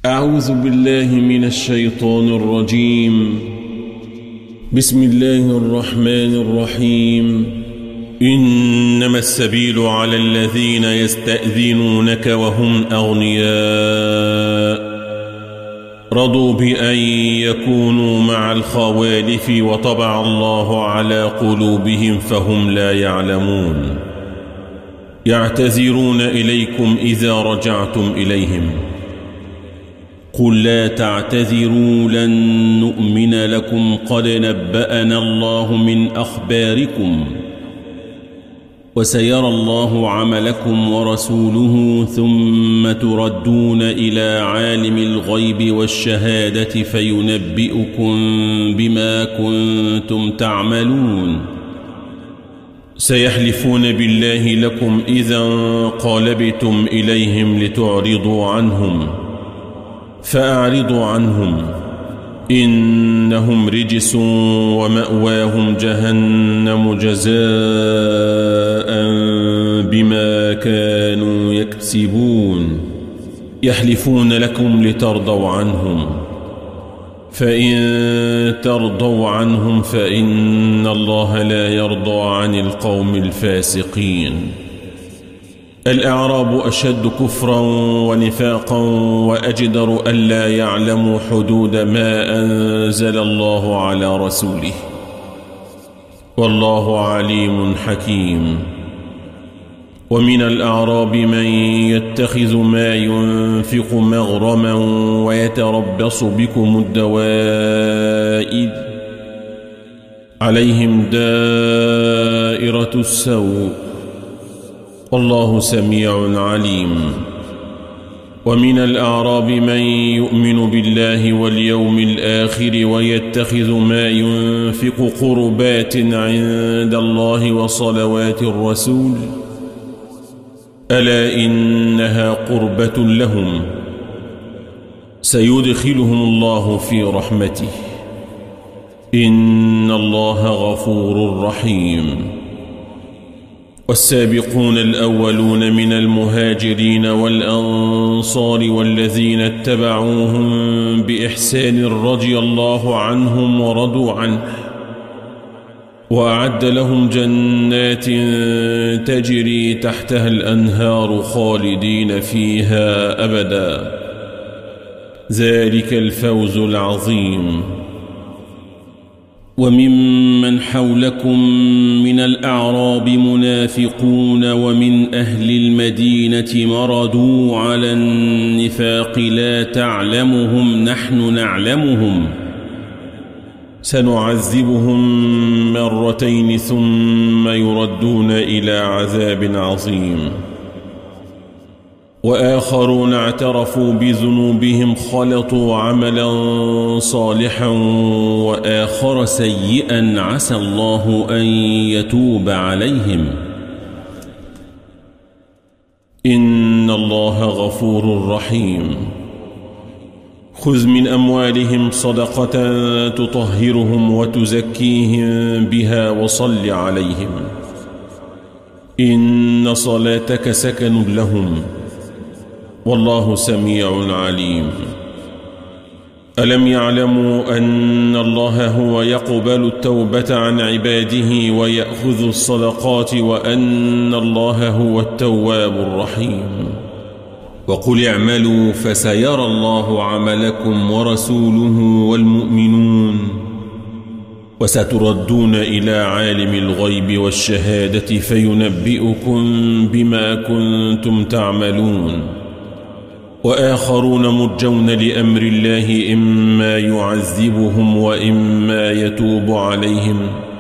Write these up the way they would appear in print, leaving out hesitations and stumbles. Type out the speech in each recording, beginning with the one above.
أعوذ بالله من الشيطان الرجيم. بسم الله الرحمن الرحيم. إنما السبيل على الذين يستأذنونك وهم أغنياء رضوا بأن يكونوا مع الخوالف وطبع الله على قلوبهم فهم لا يعلمون. يعتذرون إليكم إذا رجعتم إليهم قل لا تعتذروا لن نؤمن لكم قد نبأنا الله من أخباركم وسيرى الله عملكم ورسوله ثم تردون إلى عالم الغيب والشهادة فينبئكم بما كنتم تعملون. سيحلفون بالله لكم إذا انقلبتم إليهم لتعرضوا عنهم فأعرضوا عنهم إنهم رجس ومأواهم جهنم جزاء بما كانوا يكسبون. يحلفون لكم لترضوا عنهم فإن ترضوا عنهم فإن الله لا يرضى عن القوم الفاسقين. الأعراب أشد كفرا ونفاقا وأجدر ألا يعلموا حدود ما أنزل الله على رسوله والله عليم حكيم. ومن الأعراب من يتخذ ما ينفق مغرما ويتربص بكم الدوائر عليهم دائرة السوء والله سميع عليم. ومن الأعراب من يؤمن بالله واليوم الآخر ويتخذ ما ينفق قربات عند الله وصلوات الرسول ألا إنها قربة لهم سيدخلهم الله في رحمته إن الله غفور رحيم. والسابقون الأولون من المهاجرين والأنصار والذين اتبعوهم بإحسان رضي الله عنهم ورضوا عنه وأعد لهم جنات تجري تحتها الأنهار خالدين فيها أبدا ذلك الفوز العظيم. وممن حولكم من الأعراب منافقون ومن أهل المدينة مردوا على النفاق لا تعلمهم نحن نعلمهم سنعذبهم مرتين ثم يردون إلى عذاب عظيم. وآخرون اعترفوا بذنوبهم خلطوا عملا صالحا وآخر سيئا عسى الله أن يتوب عليهم إن الله غفور رحيم. خذ من أموالهم صدقة تطهرهم وتزكيهم بها وصل عليهم إن صلاتك سكن لهم والله سميع عليم. ألم يعلموا أن الله هو يقبل التوبة عن عباده ويأخذ الصدقات وأن الله هو التواب الرحيم. وقل اعملوا فسيرى الله عملكم ورسوله والمؤمنون وستردون إلى عالم الغيب والشهادة فينبئكم بما كنتم تعملون. وآخرون مرجون لأمر الله إما يعذبهم وإما يتوب عليهم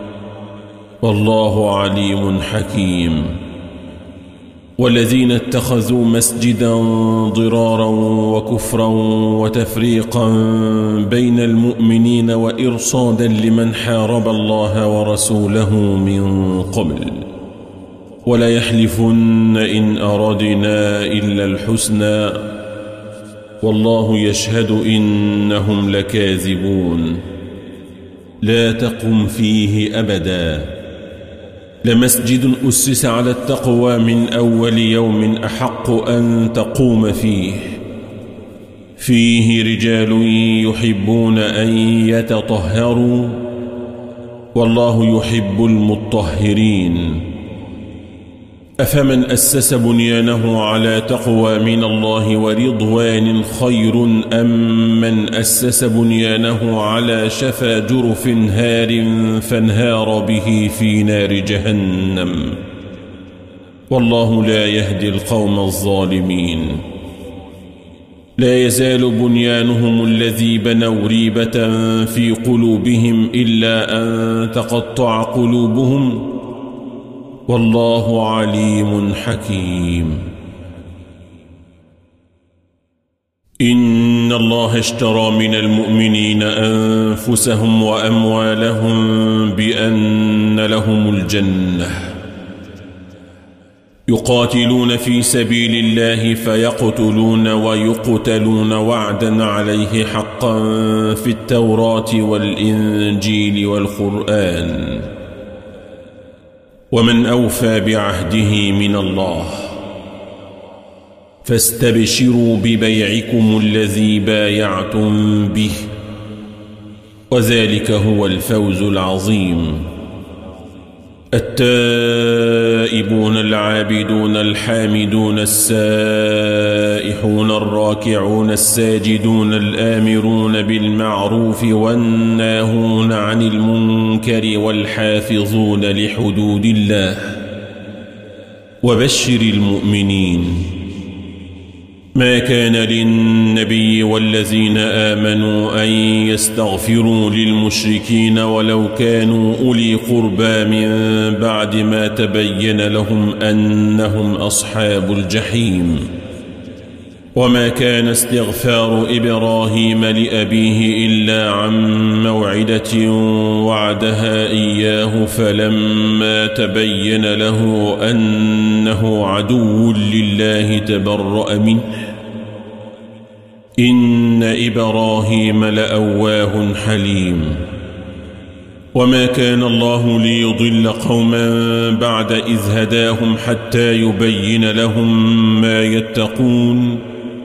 والله عليم حكيم. والذين اتخذوا مسجدا ضرارا وكفرا وتفريقا بين المؤمنين وإرصادا لمن حارب الله ورسوله من قبل ولا يحلفن إن أردنا إلا الحسنى والله يشهد إنهم لكاذبون. لا تقم فيه أبدا لمسجد أسس على التقوى من أول يوم أحق أن تقوم فيه رجال يحبون أن يتطهروا والله يحب المطهرين. أفمن أسس بنيانه على تقوى من الله ورضوان خير أم من أسس بنيانه على شفا جرف هار فانهار به في نار جهنم والله لا يهدي القوم الظالمين. لا يزال بنيانهم الذي بنوا ريبة في قلوبهم إلا أن تقطع قلوبهم والله عليم حكيم. إن الله اشترى من المؤمنين أنفسهم وأموالهم بأن لهم الجنة يقاتلون في سبيل الله فيقتلون ويقتلون وعدا عليه حقا في التوراة والإنجيل والقرآن ومن أوفى بعهده من الله فاستبشروا ببيعكم الذي بايعتم به وذلك هو الفوز العظيم. التائبون العابدون الحامدون السائحون الراكعون الساجدون الآمرون بالمعروف والناهون عن المنكر والحافظون لحدود الله وبشر المؤمنين. ما كان للنبي والذين آمنوا أن يستغفروا للمشركين ولو كانوا أولي قربى من بعد ما تبين لهم أنهم أصحاب الجحيم. وما كان استغفار إبراهيم لأبيه إلا عن موعدة وعدها إياه فلما تبين له أنه عدو لله تبرأ منه إن إبراهيم لأواه حليم. وما كان الله ليضل قوما بعد إذ هداهم حتى يبين لهم ما يتقون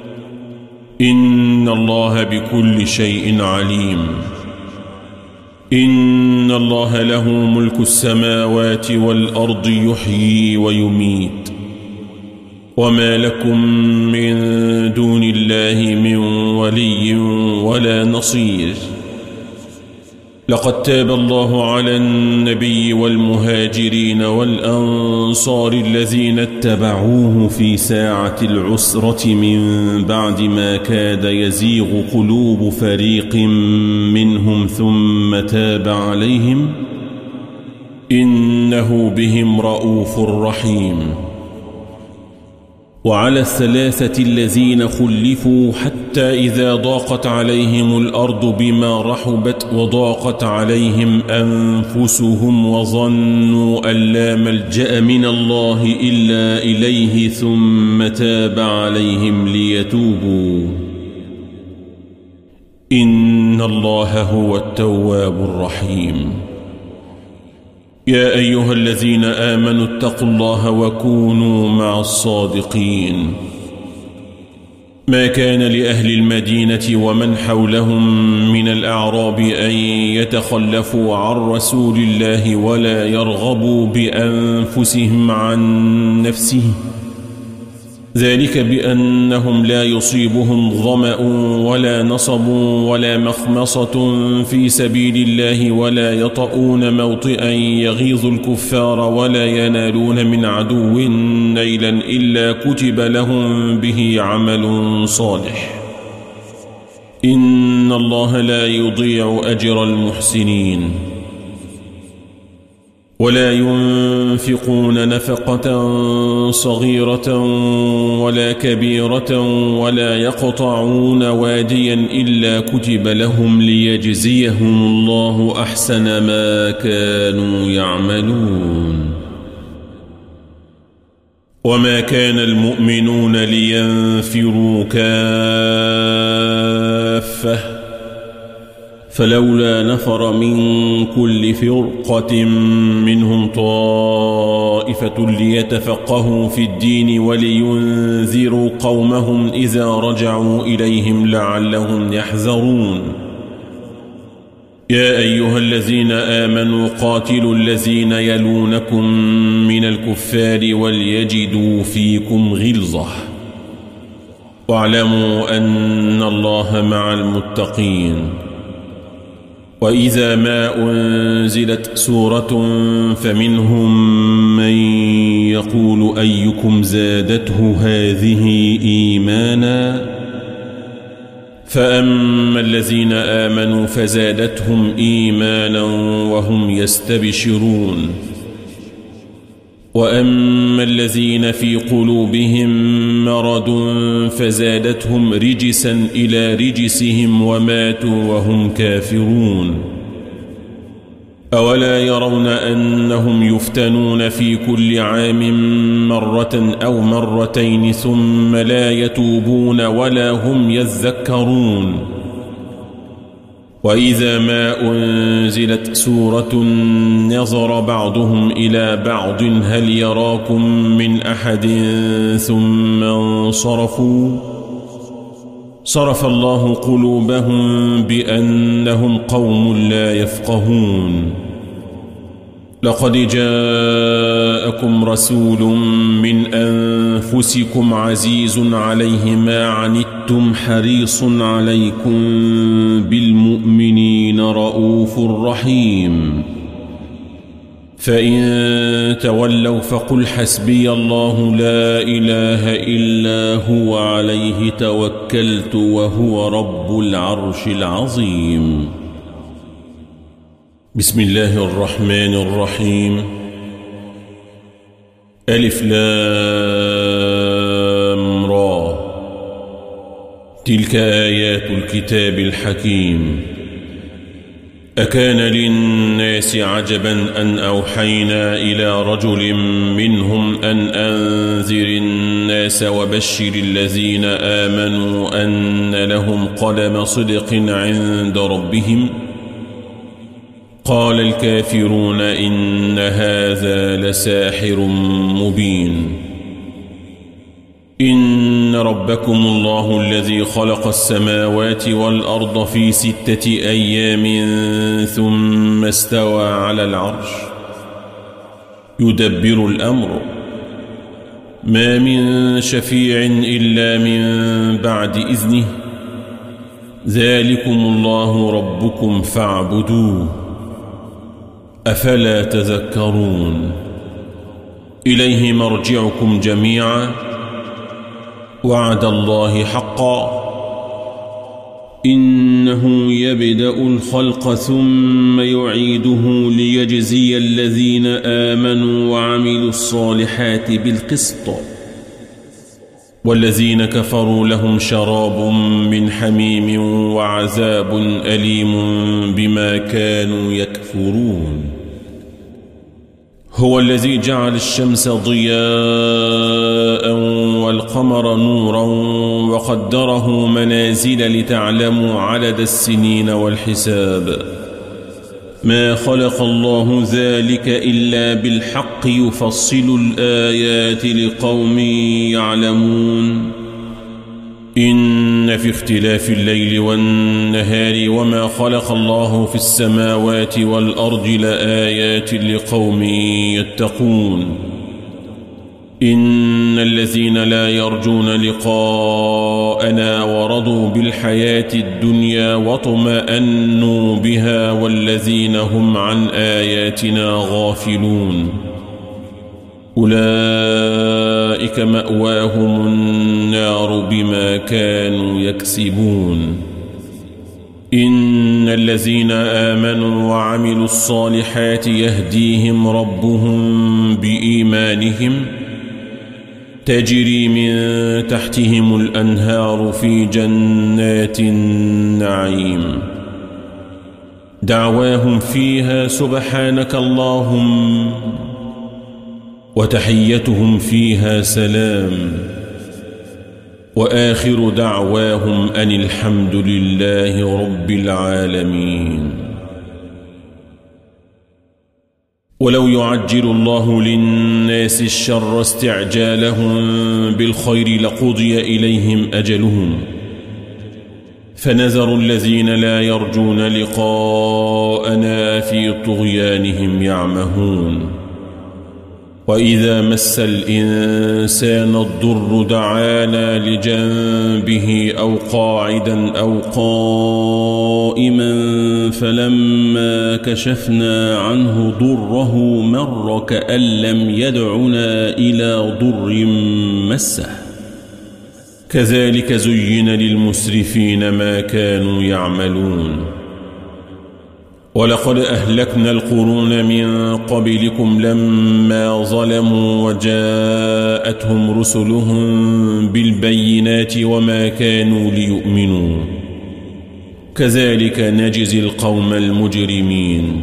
إن الله بكل شيء عليم. إن الله له ملك السماوات والأرض يحيي ويميت وما لكم من دون الله من ولي ولا نصير. لقد تاب الله على النبي والمهاجرين والأنصار الذين اتبعوه في ساعة العسرة من بعد ما كاد يزيغ قلوب فريق منهم ثم تاب عليهم إنه بهم رؤوف رحيم. وعلى الثلاثة الذين خلفوا حتى إذا ضاقت عليهم الأرض بما رحبت وضاقت عليهم أنفسهم وظنوا أن لا ملجأ من الله إلا إليه ثم تاب عليهم ليتوبوا إن الله هو التواب الرحيم. يا أيها الذين آمنوا اتقوا الله وكونوا مع الصادقين. ما كان لأهل المدينة ومن حولهم من الأعراب أن يتخلفوا عن رسول الله ولا يرغبوا بأنفسهم عن نفسه ذلك بأنهم لا يصيبهم ظمأ ولا نصب ولا مخمصة في سبيل الله ولا يطؤون موطئا يغيظ الكفار ولا ينالون من عدو نيلا إلا كتب لهم به عمل صالح إن الله لا يضيع أجر المحسنين. ولا ينفقون نفقة صغيرة ولا كبيرة ولا يقطعون واديا إلا كتب لهم ليجزيهم الله أحسن ما كانوا يعملون. وما كان المؤمنون لينفروا كافة فلولا نفر من كل فرقة منهم طائفة ليتفقهوا في الدين ولينذروا قومهم إذا رجعوا إليهم لعلهم يحذرون يا أيها الذين آمنوا قاتلوا الذين يلونكم من الكفار وليجدوا فيكم غلظة واعلموا أن الله مع المتقين وإذا ما أنزلت سورة فمنهم من يقول أيكم زادته هذه إيمانا فأما الذين آمنوا فزادتهم إيمانا وهم يستبشرون وأما الذين في قلوبهم مرض فزادتهم رجسا إلى رجسهم وماتوا وهم كافرون أولا يرون أنهم يفتنون في كل عام مرة أو مرتين ثم لا يتوبون ولا هم يذكرون وإذا ما أنزلت سورة نظر بعضهم إلى بعض هل يراكم من أحد ثم انصرفوا صرف الله قلوبهم بأنهم قوم لا يفقهون لقد جاءكم رسول من أنفسكم عزيز عليه ما عنتم حريص عليكم بالمؤمنين رؤوف رحيم فإن تولوا فقل حسبي الله لا إله إلا هو عليه توكلت وهو رب العرش العظيم بسم الله الرحمن الرحيم ألف لام را تلك آيات الكتاب الحكيم أكان للناس عجبا أن أوحينا إلى رجل منهم أن أنذر الناس وبشر الذين آمنوا أن لهم قدم صدق عند ربهم قال الكافرون إن هذا لساحر مبين إن ربكم الله الذي خلق السماوات والأرض في 6 أيام ثم استوى على العرش يدبر الأمر ما من شفيع إلا من بعد إذنه ذلكم الله ربكم فاعبدوه أفلا تذكرون إليه مرجعكم جميعا وعد الله حقا إنه يبدأ الخلق ثم يعيده ليجزي الذين آمنوا وعملوا الصالحات بالقسط والذين كفروا لهم شراب من حميم وعذاب أليم بما كانوا يكفرون هو الذي جعل الشمس ضياء والقمر نورا وقدره منازل لتعلموا عدد السنين والحساب ما خلق الله ذلك إلا بالحق يفصل الآيات لقوم يعلمون إن في اختلاف الليل والنهار وما خلق الله في السماوات والأرض لآيات لقوم يتقون إن الذين لا يرجون لقاءنا ورضوا بالحياة الدنيا واطمأنوا بها والذين هم عن آياتنا غافلون أولئك مأواهم النار بما كانوا يكسبون إن الذين آمنوا وعملوا الصالحات يهديهم ربهم بإيمانهم تجري من تحتهم الأنهار في جنات النعيم دعواهم فيها سبحانك اللهم وتحيتهم فيها سلام وآخر دعواهم أن الحمد لله رب العالمين. ولو يعجل الله للناس الشر استعجالهم بالخير لقضي إليهم أجلهم، فنذر الذين لا يرجون لقاءنا في طغيانهم يعمهون. وإذا مس الإنسان الضر دعانا لجنبه أو قاعدا أو قائما فلما كشفنا عنه ضره مر كأن لم يدعنا إلى ضر مسه. كذلك زين للمسرفين ما كانوا يعملون. ولقد أهلكنا القرون من قبلكم لما ظلموا وجاءتهم رسلهم بالبينات وما كانوا ليؤمنوا، كذلك نجزي القوم المجرمين.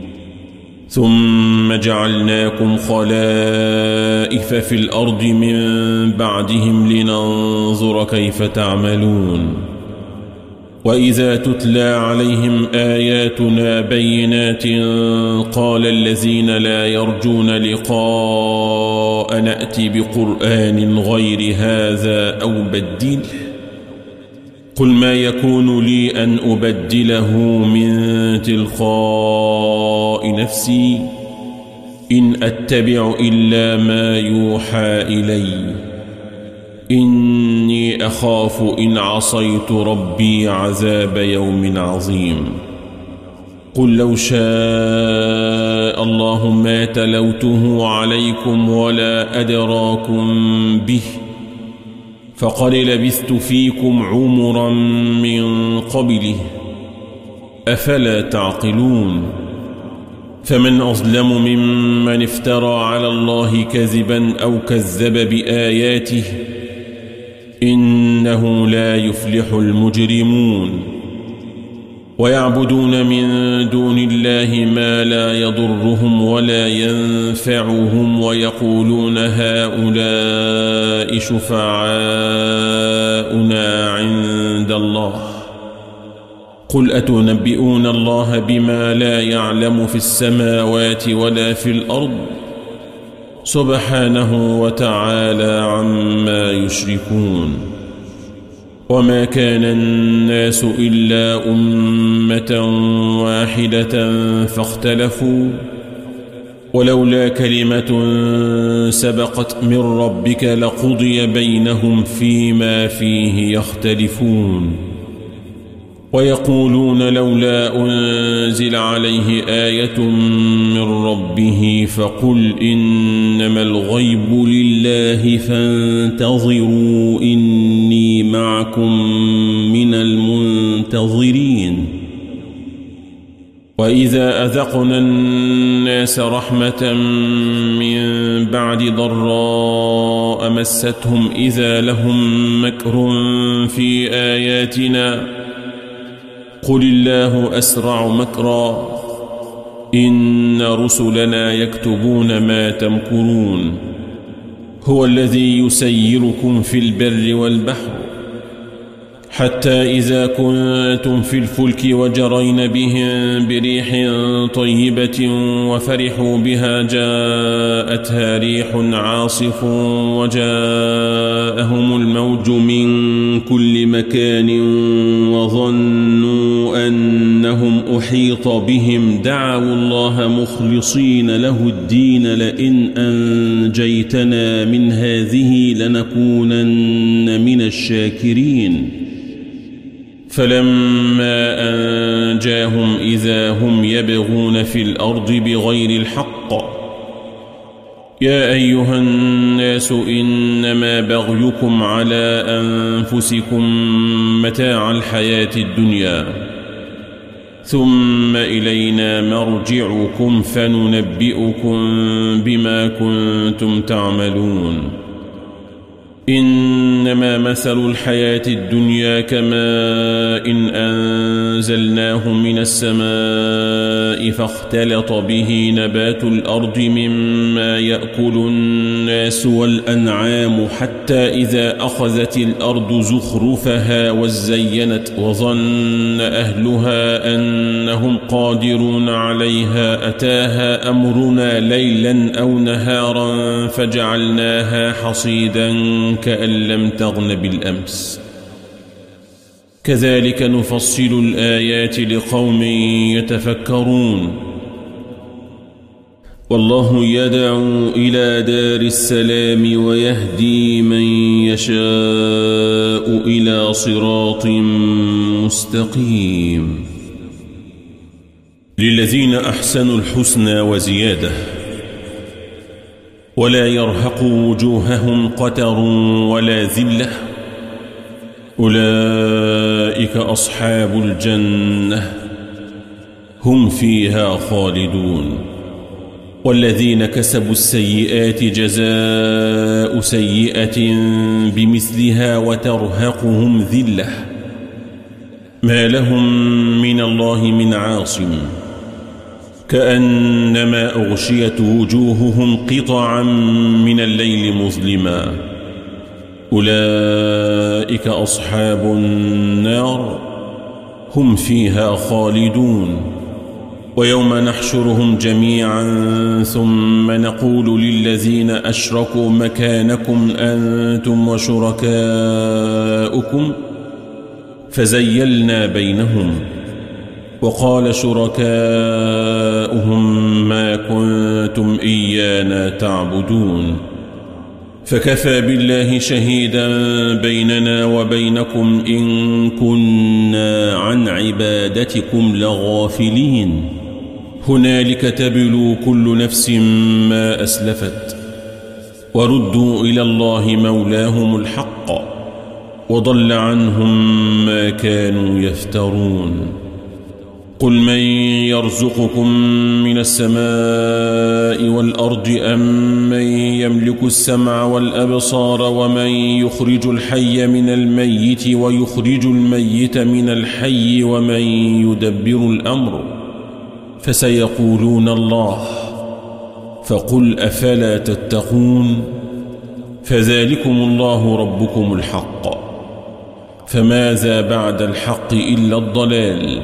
ثم جعلناكم خلائف في الأرض من بعدهم لننظر كيف تعملون. وإذا تتلى عليهم آياتنا بينات قال الذين لا يرجون لقاء نأتي بقرآن غير هذا أو بدله، قل ما يكون لي أن أبدله من تلقاء نفسي إن أتبع إلا ما يوحى إلي إني أخاف إن عصيت ربي عذاب يوم عظيم. قل لو شاء الله ما تلوته عليكم ولا أدراكم به فقد لبثت فيكم عمرا من قبله أفلا تعقلون. فمن أظلم ممن افترى على الله كذبا أو كذب بآياته إنه لا يفلح المجرمون. ويعبدون من دون الله ما لا يضرهم ولا ينفعهم ويقولون هؤلاء شفعاؤنا عند الله، قل أتنبئون الله بما لا يعلم في السماوات ولا في الأرض سبحانه وتعالى عما يشركون. وما كان الناس إلا أمة واحدة فاختلفوا ولولا كلمة سبقت من ربك لقضي بينهم فيما فيه يختلفون. ويقولون لولا أنزل عليه آية من ربه فقل إنما الغيب لله فانتظروا إني معكم من المنتظرين. وإذا أذقنا الناس رحمة من بعد ضراء مستهم إذا لهم مكر في آياتنا قل الله أسرع مكرا إن رسلنا يكتبون ما تمكرون. هو الذي يسيركم في البر والبحر حتى إذا كنتم في الفلك وجرين بهم بريح طيبة وفرحوا بها جاءتها ريح عاصف وجاءهم الموج من كل مكان وظنوا أنهم أحيط بهم دعوا الله مخلصين له الدين لئن أنجيتنا من هذه لنكونن من الشاكرين. فلما أنجاهم إذا هم يبغون في الأرض بغير الحق يا أيها الناس إنما بغيكم على أنفسكم متاع الحياة الدنيا ثم إلينا مرجعكم فننبئكم بما كنتم تعملون. إن إنما مثل الحياة الدنيا كماء إن أنزلناه من السماء فاختلط به نبات الأرض مما يأكل الناس والأنعام حتى إذا أخذت الأرض زخرفها وزينت وظن أهلها أنهم قادرون عليها أتاها أمرنا ليلا أو نهارا فجعلناها حصيدا كأن لم تغن بالأمس كذلك نفصل الآيات لقوم يتفكرون والله يدعو إلى دار السلام ويهدي من يشاء إلى صراط مستقيم للذين أحسنوا الحسنى وزيادة ولا يرهق وجوههم قتر ولا ذلة أولئك أصحاب الجنة هم فيها خالدون والذين كسبوا السيئات جزاء سيئة بمثلها وترهقهم ذلة ما لهم من الله من عاصم كأنما أغشيت وجوههم قطعا من الليل مظلما أولئك أصحاب النار هم فيها خالدون ويوم نحشرهم جميعا ثم نقول للذين أشركوا مكانكم أنتم وشركاؤكم فزيلنا بينهم وقال شركاؤهم ما كنتم إيانا تعبدون فكفى بالله شهيدا بيننا وبينكم إن كنا عن عبادتكم لغافلين هنالك تبلو كل نفس ما أسلفت وردوا إلى الله مولاهم الحق وضل عنهم ما كانوا يفترون قل من يرزقكم من السماء والأرض أم من يملك السمع والأبصار ومن يخرج الحي من الميت ويخرج الميت من الحي ومن يدبر الأمر فسيقولون الله فقل أفلا تتقون فذلكم الله ربكم الحق فماذا بعد الحق إلا الضلال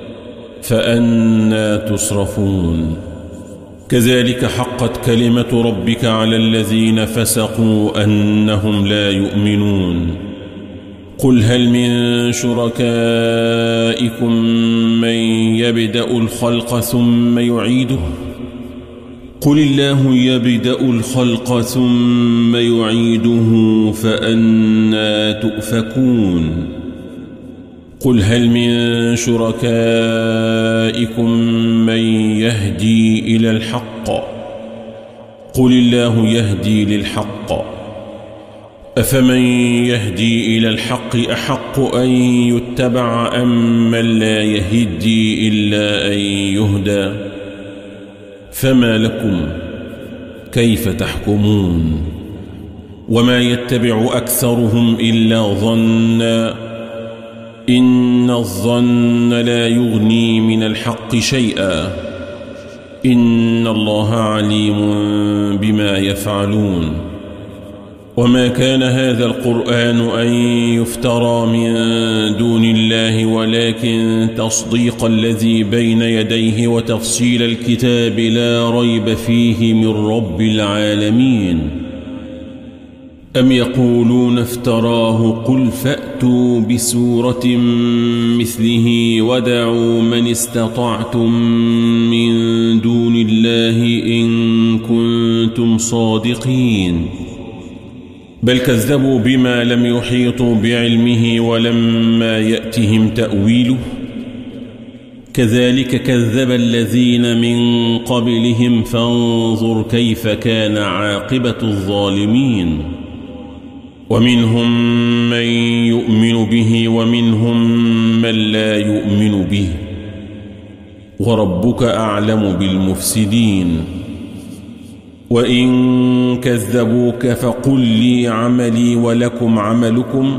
فأنى تصرفون كذلك حقت كلمة ربك على الذين فسقوا أنهم لا يؤمنون قل هل من شركائكم من يبدأ الخلق ثم يعيده قل الله يبدأ الخلق ثم يعيده فأنى تؤفكون قل هل من شركائكم من يهدي إلى الحق قل الله يهدي للحق أفمن يهدي إلى الحق أحق أن يتبع أم من لا يهدي إلا أن يهدى فما لكم كيف تحكمون وما يتبع أكثرهم إلا ظنا إن الظن لا يغني من الحق شيئا إن الله عليم بما يفعلون وما كان هذا القرآن أن يفترى من دون الله ولكن تصديق الذي بين يديه وتفصيل الكتاب لا ريب فيه من رب العالمين أم يقولون افتراه قل فأتوا بسورة مثله ودعوا من استطعتم من دون الله إن كنتم صادقين بل كذبوا بما لم يحيطوا بعلمه ولما يأتهم تأويله كذلك كذب الذين من قبلهم فانظر كيف كان عاقبة الظالمين ومنهم من يؤمن به ومنهم من لا يؤمن به وربك أعلم بالمفسدين وإن كذبوك فقل لي عملي ولكم عملكم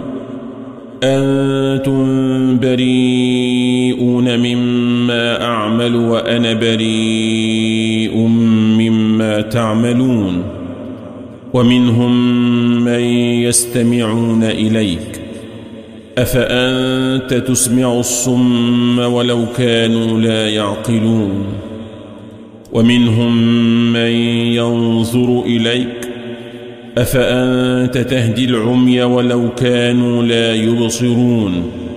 أنتم بريئون مما أعمل وأنا بريء مما تعملون ومنهم من يستمعون إليك أفأنت تسمع الصم ولو كانوا لا يعقلون ومنهم من ينظر إليك أفأنت تهدي العمي ولو كانوا لا يبصرون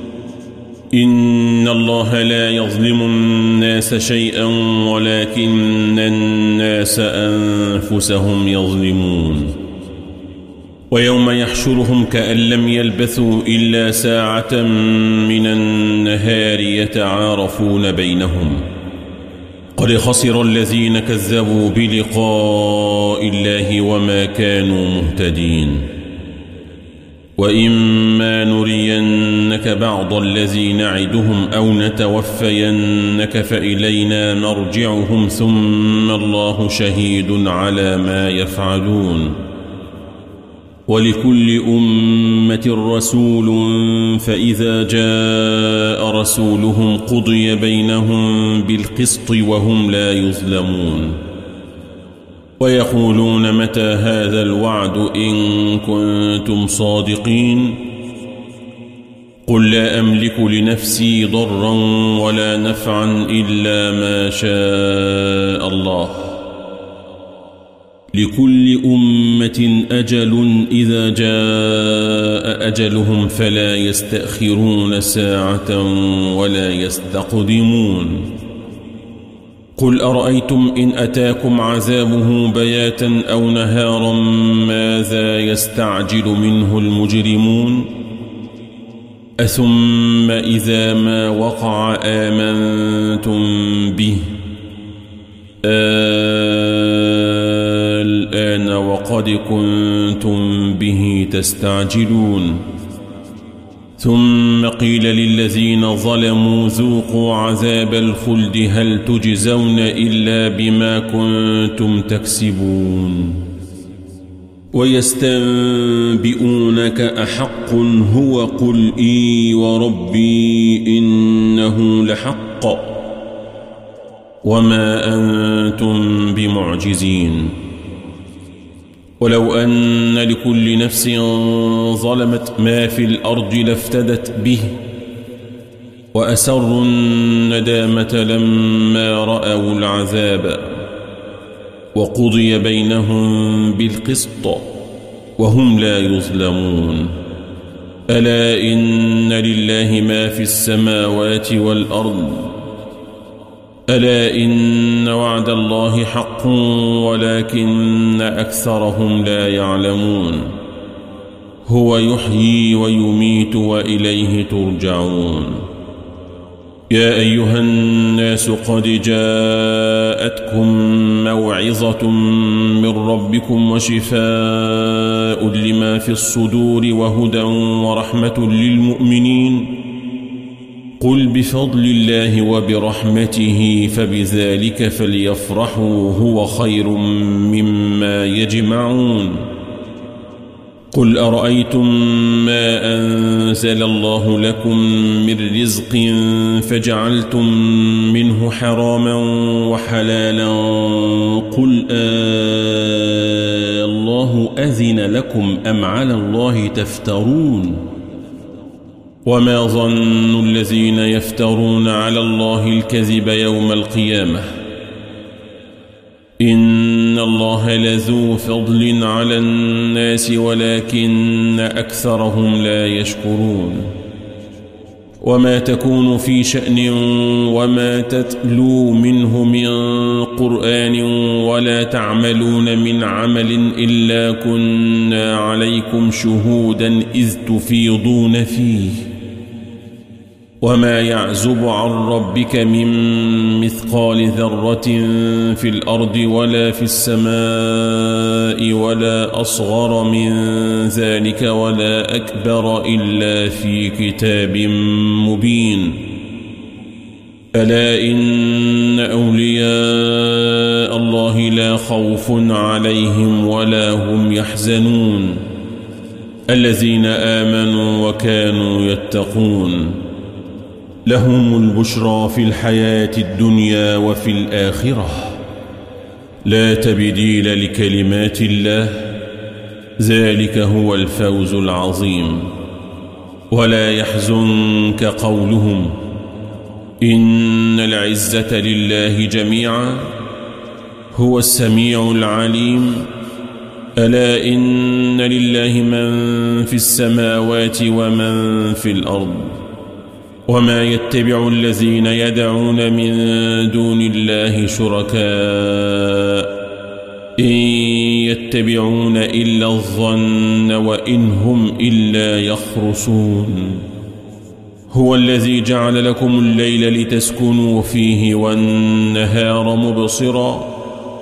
إن الله لا يظلم الناس شيئا ولكن الناس أنفسهم يظلمون ويوم يحشرهم كأن لم يلبثوا إلا ساعة من النهار يتعارفون بينهم قد خسر الذين كذبوا بلقاء الله وما كانوا مهتدين وإما نرينك بعض الذي نعدهم أو نتوفينك فإلينا مرجعهم ثم الله شهيد على ما يفعلون ولكل أمة رسول فإذا جاء رسولهم قضي بينهم بالقسط وهم لا يظلمون ويقولون متى هذا الوعد إن كنتم صادقين قل لا أملك لنفسي ضرا ولا نفعا إلا ما شاء الله لكل أمة أجل إذا جاء أجلهم فلا يستأخرون ساعة ولا يستقدمون قل أرأيتم إن أتاكم عذابه بياتا أو نهارا ماذا يستعجل منه المجرمون أثم إذا ما وقع آمنتم به الآن وقد كنتم به تستعجلون ثم قيل للذين ظلموا ذوقوا عذاب الخلد هل تجزون إلا بما كنتم تكسبون ويستنبئونك أحق هو قل إي وربي إنه لحق وما أنتم بمعجزين ولو أن لكل نفس ظلمت ما في الأرض لافتدت به وأسروا الندامة لما رأوا العذاب وقضي بينهم بالقسط وهم لا يظلمون ألا إن لله ما في السماوات والأرض ألا إن وعد الله حق ولكن أكثرهم لا يعلمون هو يحيي ويميت وإليه ترجعون يا أيها الناس قد جاءتكم موعظة من ربكم وشفاء لما في الصدور وهدى ورحمة للمؤمنين قل بفضل الله وبرحمته فبذلك فليفرحوا هو خير مما يجمعون قل أرأيتم ما أنزل الله لكم من رزق فجعلتم منه حراما وحلالا قل الله أذن لكم أم على الله تفترون وما ظن الذين يفترون على الله الكذب يوم القيامة إن الله لذو فضل على الناس ولكن أكثرهم لا يشكرون وما تكون في شأن وما تتلو منه من قرآن ولا تعملون من عمل إلا كنا عليكم شهودا إذ تفيضون فيه وما يعزب عن ربك من مثقال ذرة في الأرض ولا في السماء ولا أصغر من ذلك ولا أكبر إلا في كتاب مبين ألا إن أولياء الله لا خوف عليهم ولا هم يحزنون الذين آمنوا وكانوا يتقون لهم البشرى في الحياة الدنيا وفي الآخرة لا تبديل لكلمات الله ذلك هو الفوز العظيم. ولا يحزنك قولهم إن العزة لله جميعا هو السميع العليم ألا إن لله من في السماوات ومن في الأرض وما يتبع الذين يدعون من دون الله شركاء إن يتبعون إلا الظن وإن هم إلا يخرصون هو الذي جعل لكم الليل لتسكنوا فيه والنهار مبصرا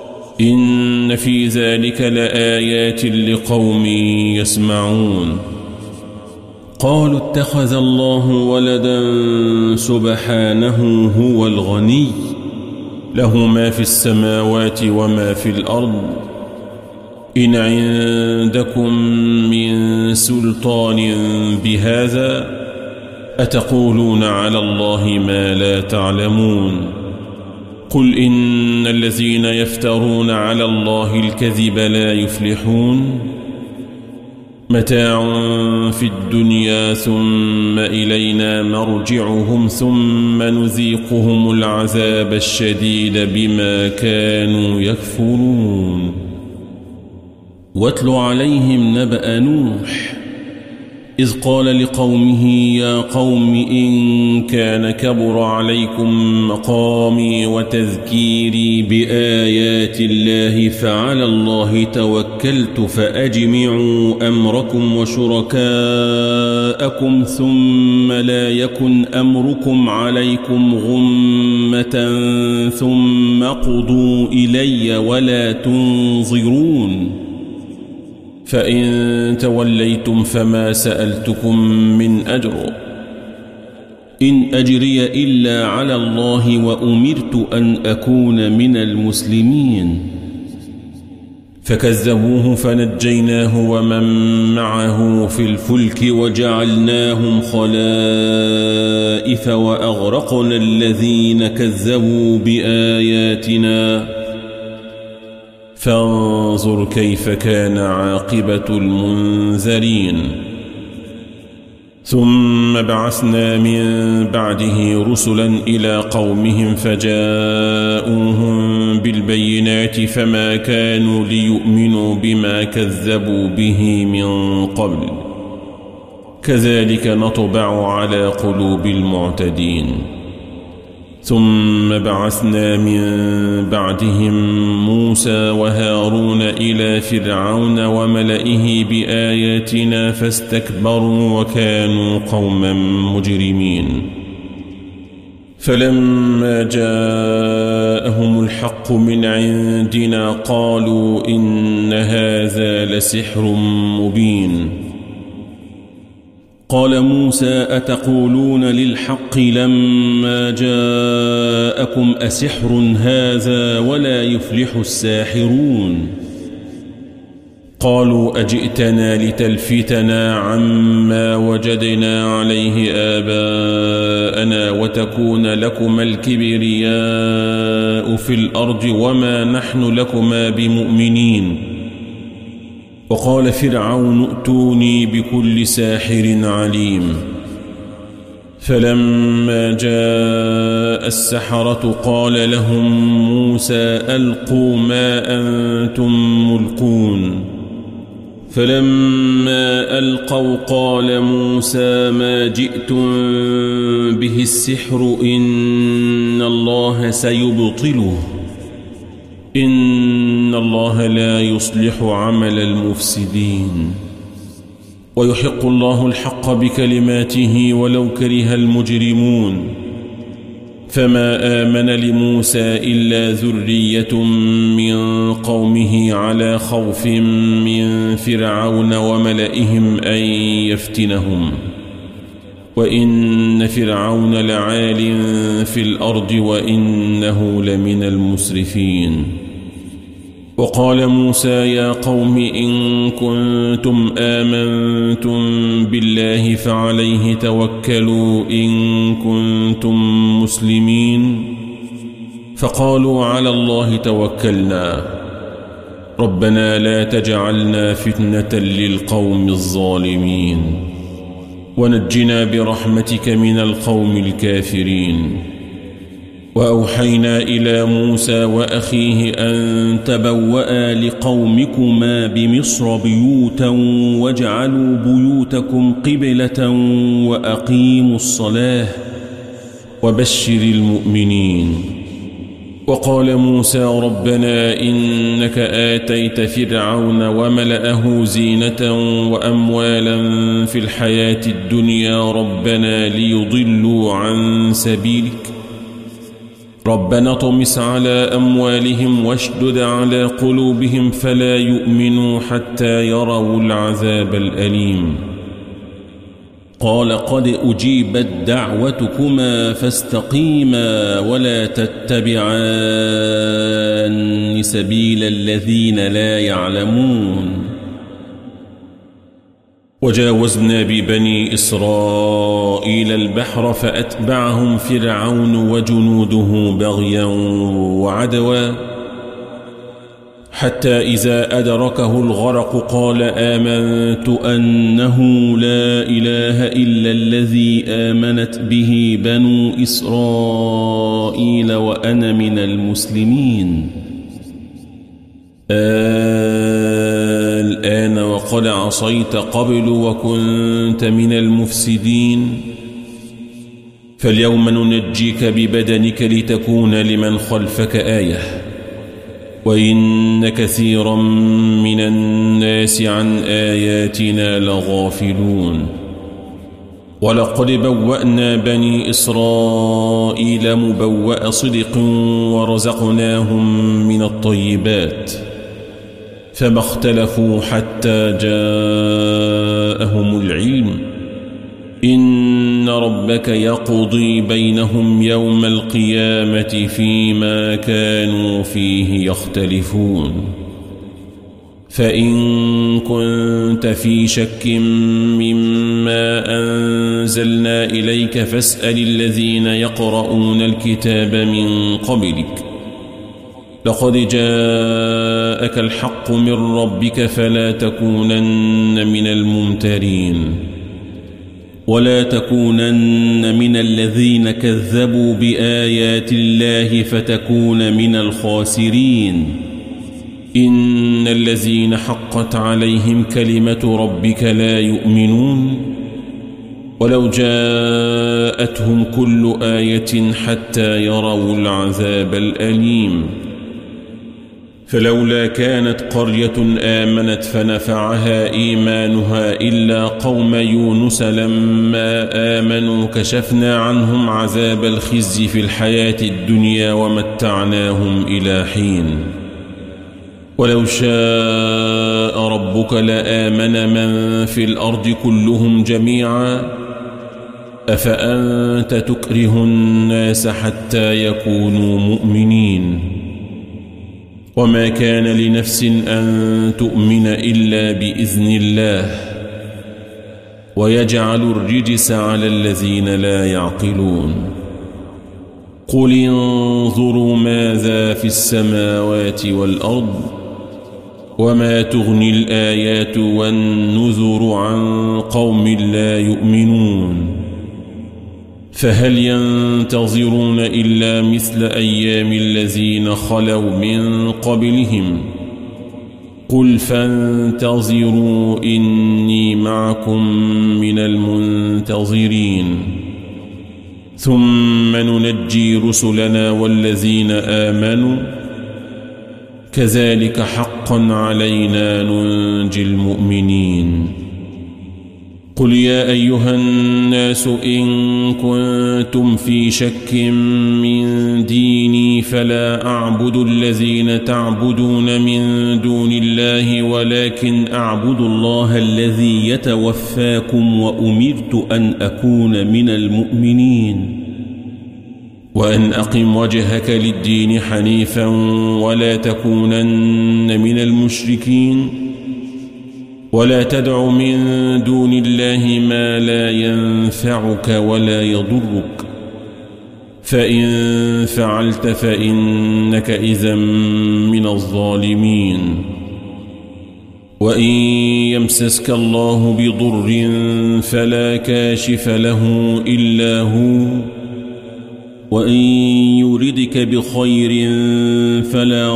إن في ذلك لآيات لقوم يسمعون. قالوا اتخذ الله ولدا سبحانه هو الغني له ما في السماوات وما في الأرض إن عندكم من سلطان بهذا أتقولون على الله ما لا تعلمون قل إن الذين يفترون على الله الكذب لا يفلحون متاع في الدنيا ثم إلينا مرجعهم ثم نذيقهم العذاب الشديد بما كانوا يكفرون. واتل عليهم نبأ نوح إذ قال لقومه يا قوم إن كان كبر عليكم مقامي وتذكيري بآيات الله فعلى الله توكلت فأجمعوا أمركم وشركاءكم ثم لا يكن أمركم عليكم غمة ثم قضوا إلي ولا تنظرون فإن توليتم فما سألتكم من أجر إن أجري إلا على الله وأمرت أن أكون من المسلمين فكذبوه فنجيناه ومن معه في الفلك وجعلناهم خلائف وأغرقنا الذين كذبوا بآياتنا فانظر كيف كان عاقبة المنذرين. ثم بعثنا من بعده رسلا إلى قومهم فجاءوهم بالبينات فما كانوا ليؤمنوا بما كذبوا به من قبل كذلك نطبع على قلوب المعتدين. ثم بعثنا من بعدهم موسى وهارون إلى فرعون وملئه بآياتنا فاستكبروا وكانوا قوما مجرمين. فلما جاءهم الحق من عندنا قالوا إن هذا لسحر مبين. قال موسى أتقولون للحق لما جاءكم أسحر هذا ولا يفلح الساحرون قالوا أجئتنا لتلفتنا عما وجدنا عليه آباءنا وتكون لكما الكبرياء في الأرض وما نحن لكما بمؤمنين. وقال فرعون ائتوني بكل ساحر عليم. فلما جاء السحرة قال لهم موسى ألقوا ما أنتم ملقون. فلما ألقوا قال موسى ما جئتم به السحر إن الله سيبطله إن الله لا يصلح عمل المفسدين ويحق الله الحق بكلماته ولو كره المجرمون. فما آمن لموسى إلا ذرية من قومه على خوف من فرعون وملئهم أن يفتنهم وإن فرعون لعال في الأرض وإنه لمن المسرفين. وقال موسى يا قوم إن كنتم آمنتم بالله فعليه توكلوا إن كنتم مسلمين. فقالوا على الله توكلنا ربنا لا تجعلنا فتنة للقوم الظالمين ونجنا برحمتك من القوم الكافرين. وأوحينا إلى موسى وأخيه أن تبوأ لقومكما بمصر بيوتا واجعلوا بيوتكم قبلة وأقيموا الصلاة وبشر المؤمنين. وقال موسى ربنا إنك آتيت فرعون وملأه زينة وأموالا في الحياة الدنيا ربنا ليضلوا عن سبيلك ربنا اطمس على أموالهم واشدد على قلوبهم فلا يؤمنوا حتى يروا العذاب الأليم. قال قد أجيبت دعوتكما فاستقيما ولا تتبعان سبيل الذين لا يعلمون. وجاوزنا ببني إسرائيل البحر فأتبعهم فرعون وجنوده بغيا وعدوا حتى إذا أدركه الغرق قال آمنت أنه لا إله إلا الذي آمنت به بنو إسرائيل وأنا من المسلمين. الآن وقد عصيت قبل وكنت من المفسدين فاليوم ننجيك ببدنك لتكون لمن خلفك آية وإن كثيرا من الناس عن آياتنا لغافلون. ولقد بوأنا بني إسرائيل مبوأ صدق ورزقناهم من الطيبات فما اختلفوا حتى جاءهم العلم إن ربك يقضي بينهم يوم القيامة فيما كانوا فيه يختلفون. فإن كنت في شك مما أنزلنا إليك فاسأل الذين يقرؤون الكتاب من قبلك لقد جاءك الحق من ربك فلا تكونن من الممترين ولا تكونن من الذين كذبوا بآيات الله فتكون من الخاسرين. إن الذين حقت عليهم كلمة ربك لا يؤمنون ولو جاءتهم كل آية حتى يروا العذاب الأليم. فلولا كانت قرية آمنت فنفعها إيمانها إلا قوم يونس لما آمنوا كشفنا عنهم عذاب الخزي في الحياة الدنيا ومتعناهم إلى حين. ولو شاء ربك لآمن من في الأرض كلهم جميعا أفأنت تكره الناس حتى يكونوا مؤمنين. وما كان لنفس أن تؤمن إلا بإذن الله ويجعل الرجس على الذين لا يعقلون. قل انظروا ماذا في السماوات والأرض وما تغني الآيات والنذر عن قوم لا يؤمنون. فهل ينتظرون إلا مثل أيام الذين خلوا من قبلهم قل فانتظروا إني معكم من المنتظرين ثم ننجي رسلنا والذين آمنوا كذلك حقا علينا ننجي المؤمنين. قل يا أيها الناس إن كنتم في شك من ديني فلا أعبد الذين تعبدون من دون الله ولكن أعبد الله الذي يتوفاكم وأمرت أن أكون من المؤمنين وأن أقم وجهك للدين حنيفا ولا تكونن من المشركين ولا تدع من دون الله ما لا ينفعك ولا يضرك فإن فعلت فإنك إذا من الظالمين وإن يمسسك الله بضر فلا كاشف له إلا هو وإن يردك بخير فلا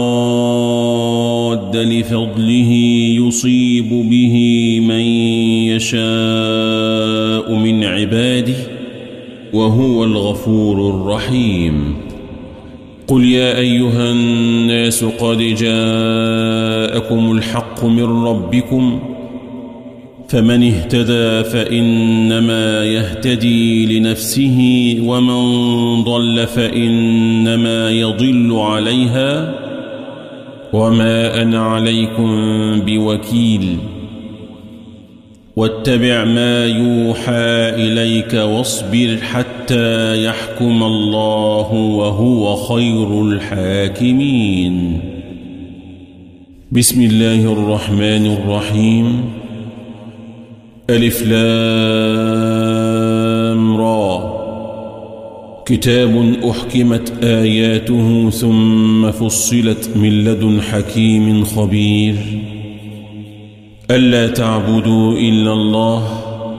راد لفضله يصيب به من يشاء من عباده وهو الغفور الرحيم قل يا أيها الناس قد جاءكم الحق من ربكم فمن اهتدى فإنما يهتدي لنفسه ومن ضل فإنما يضل عليها وما أنا عليكم بوكيل واتبع ما يوحى إليك واصبر حتى يحكم الله وهو خير الحاكمين بسم الله الرحمن الرحيم ألف لام را كتاب أحكمت آياته ثم فصلت من لدن حكيم خبير ألا تعبدوا إلا الله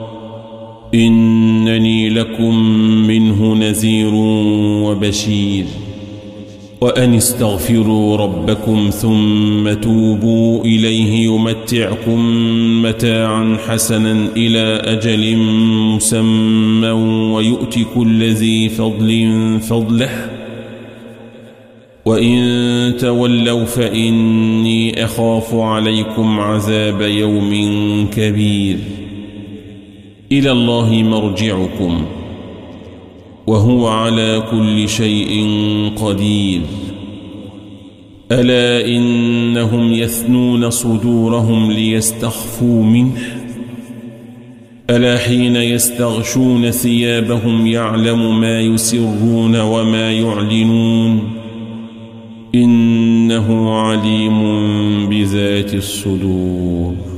إنني لكم منه نذير وبشير وأن استغفروا ربكم ثم توبوا إليه يمتعكم متاعا حسنا إلى أجل مسمى ويؤت كل ذي فضل فضله وإن تولوا فإني أخاف عليكم عذاب يوم كبير إلى الله مرجعكم وهو على كل شيء قدير ألا إنهم يثنون صدورهم ليستخفوا منه ألا حين يستغشون ثيابهم يعلم ما يسرون وما يعلنون إنه عليم بذات الصدور